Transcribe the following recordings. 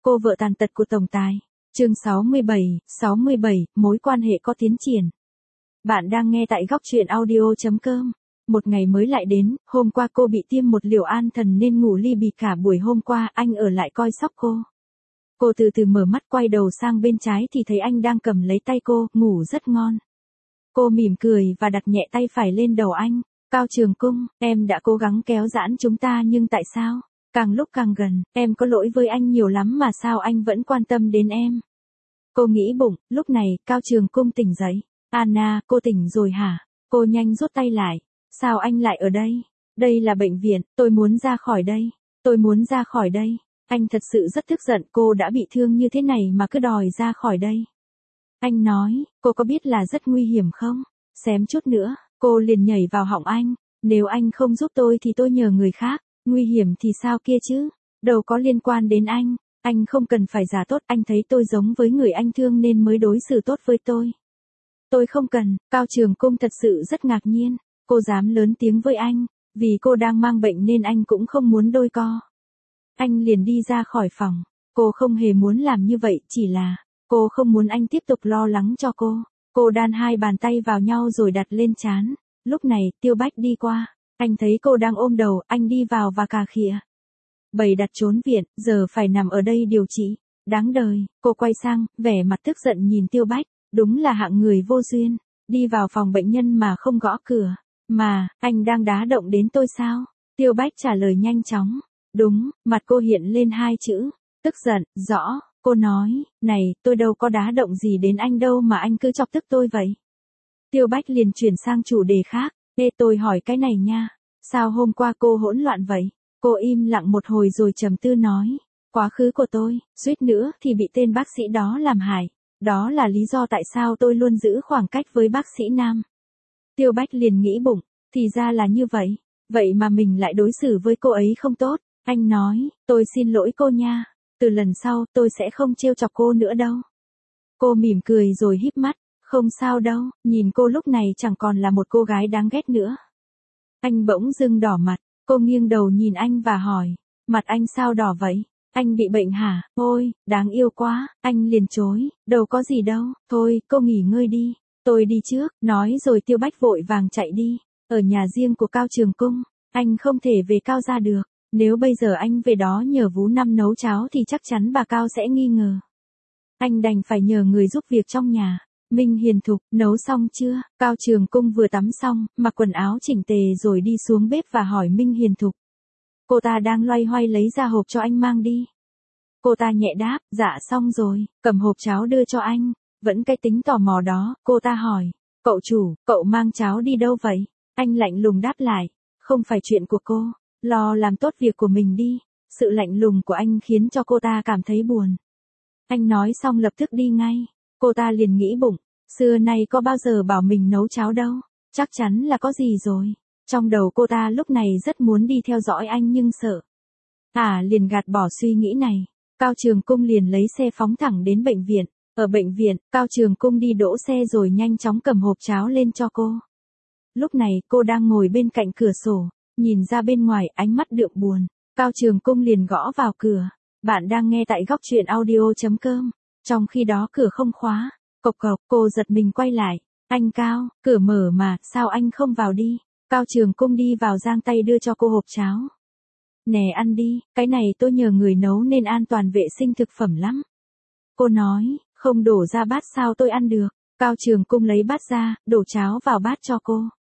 cô vợ tàn tật của tổng tài. Chương 67, mối quan hệ có tiến triển. Bạn đang nghe tại góc truyện audio.com. Một ngày mới lại đến, hôm qua cô bị tiêm một liều an thần nên ngủ li bì cả buổi hôm qua, anh ở lại coi sóc cô. Cô từ từ mở mắt quay đầu sang bên trái thì thấy anh đang cầm lấy tay cô, ngủ rất ngon. Cô mỉm cười và đặt nhẹ tay phải lên đầu anh. Cao Trường Cung, em đã cố gắng kéo giãn chúng ta nhưng tại sao? Càng lúc càng gần, em có lỗi với anh nhiều lắm mà sao anh vẫn quan tâm đến em? Cô nghĩ bụng, lúc này, Cao Trường Cung tỉnh dậy. Anna, cô tỉnh rồi hả? Cô nhanh rút tay lại. Sao anh lại ở đây? Đây là bệnh viện, tôi muốn ra khỏi đây. Tôi muốn ra khỏi đây. Anh thật sự rất tức giận, cô đã bị thương như thế này mà cứ đòi ra khỏi đây. Anh nói, cô có biết là rất nguy hiểm không? Xém chút nữa, cô liền nhảy vào họng anh. Nếu anh không giúp tôi thì tôi nhờ người khác. Nguy hiểm thì sao kia chứ? Đâu có liên quan đến anh. Anh không cần phải giả tốt, anh thấy tôi giống với người anh thương nên mới đối xử tốt với tôi. Tôi không cần, Cao Trường Cung thật sự rất ngạc nhiên. Cô dám lớn tiếng với anh, vì cô đang mang bệnh nên anh cũng không muốn đôi co. Anh liền đi ra khỏi phòng. Cô không hề muốn làm như vậy, chỉ là cô không muốn anh tiếp tục lo lắng cho cô. Cô đan hai bàn tay vào nhau rồi đặt lên trán. Lúc này, Tiêu Bách đi qua. Anh thấy cô đang ôm đầu, anh đi vào và cà khịa. Bày đặt trốn viện, giờ phải nằm ở đây điều trị. Đáng đời, cô quay sang, vẻ mặt tức giận nhìn Tiêu Bách. Đúng là hạng người vô duyên. Đi vào phòng bệnh nhân mà không gõ cửa. Mà, anh đang đá động đến tôi sao? Tiêu Bách trả lời nhanh chóng. Đúng, mặt cô hiện lên hai chữ. Tức giận, rõ. Cô nói, này, tôi đâu có đá động gì đến anh đâu mà anh cứ chọc tức tôi vậy. Tiêu Bách liền chuyển sang chủ đề khác. Ê, tôi hỏi cái này nha. Sao hôm qua cô hỗn loạn vậy? Cô im lặng một hồi rồi trầm tư nói. Quá khứ của tôi, suýt nữa thì bị tên bác sĩ đó làm hại. Đó là lý do tại sao tôi luôn giữ khoảng cách với bác sĩ nam. Tiêu Bách liền nghĩ bụng, thì ra là như vậy. Vậy mà mình lại đối xử với cô ấy không tốt. Anh nói, tôi xin lỗi cô nha. Từ lần sau tôi sẽ không trêu chọc cô nữa đâu. Cô mỉm cười rồi híp mắt. Không sao đâu, nhìn cô lúc này chẳng còn là một cô gái đáng ghét nữa. Anh bỗng dưng đỏ mặt, cô nghiêng đầu nhìn anh và hỏi, mặt anh sao đỏ vậy? Anh bị bệnh hả? Ôi, đáng yêu quá, anh liền chối, đâu có gì đâu, thôi, cô nghỉ ngơi đi, tôi đi trước, nói rồi Tiêu Bách vội vàng chạy đi. Ở nhà riêng của Cao Trường Cung, anh không thể về Cao gia được, nếu bây giờ anh về đó nhờ Vú Năm nấu cháo thì chắc chắn bà Cao sẽ nghi ngờ. Anh đành phải nhờ người giúp việc trong nhà. Minh Hiền Thục, nấu xong chưa? Cao Trường Cung vừa tắm xong, mặc quần áo chỉnh tề rồi đi xuống bếp và hỏi Minh Hiền Thục. Cô ta đang loay hoay lấy ra hộp cho anh mang đi. Cô ta nhẹ đáp, dạ xong rồi, cầm hộp cháo đưa cho anh. Vẫn cái tính tò mò đó, cô ta hỏi. Cậu chủ, cậu mang cháo đi đâu vậy? Anh lạnh lùng đáp lại. Không phải chuyện của cô, lo làm tốt việc của mình đi. Sự lạnh lùng của anh khiến cho cô ta cảm thấy buồn. Anh nói xong lập tức đi ngay. Cô ta liền nghĩ bụng, xưa nay có bao giờ bảo mình nấu cháo đâu, chắc chắn là có gì rồi. Trong đầu cô ta lúc này rất muốn đi theo dõi anh nhưng sợ. Liền gạt bỏ suy nghĩ này. Cao Trường Cung liền lấy xe phóng thẳng đến bệnh viện. Ở bệnh viện, Cao Trường Cung đi đỗ xe rồi nhanh chóng cầm hộp cháo lên cho cô. Lúc này cô đang ngồi bên cạnh cửa sổ, nhìn ra bên ngoài ánh mắt đượm buồn. Cao Trường Cung liền gõ vào cửa. Bạn đang nghe tại góc truyện audio.com. Trong khi đó cửa không khóa. Cộc cộc, cô giật mình quay lại. Anh Cao, cửa mở mà, sao anh không vào đi? Cao Trường Cung đi vào giang tay đưa cho cô hộp cháo. Nè ăn đi, cái này tôi nhờ người nấu nên an toàn vệ sinh thực phẩm lắm. Cô nói, không đổ ra bát sao tôi ăn được. Cao Trường Cung lấy bát ra, đổ cháo vào bát cho cô.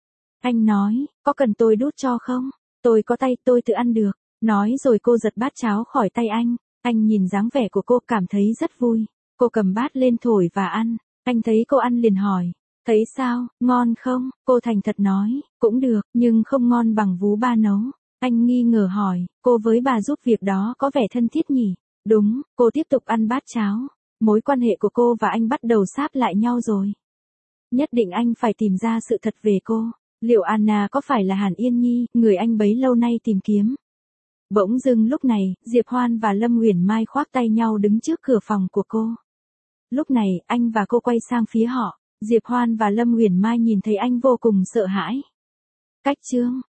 Anh nói, có cần tôi đút cho không? Tôi có tay, tôi tự ăn được. Nói rồi cô giật bát cháo khỏi tay anh. Anh nhìn dáng vẻ của cô cảm thấy rất vui. Cô cầm bát lên thổi và ăn. Anh thấy cô ăn liền hỏi. Thấy sao, ngon không? Cô thành thật nói, cũng được, nhưng không ngon bằng Vú Ba nấu. Anh nghi ngờ hỏi, cô với bà giúp việc đó có vẻ thân thiết nhỉ? Đúng, cô tiếp tục ăn bát cháo. Mối quan hệ của cô và anh bắt đầu sáp lại nhau rồi. Nhất định anh phải tìm ra sự thật về cô. Liệu Anna có phải là Hàn Yên Nhi, người anh bấy lâu nay tìm kiếm? Bỗng dưng lúc này, Diệp Hoan và Lâm Uyển Mai khoác tay nhau đứng trước cửa phòng của cô. Lúc này, anh và cô quay sang phía họ. Diệp Hoan và Lâm Uyển Mai nhìn thấy anh vô cùng sợ hãi. Cách chương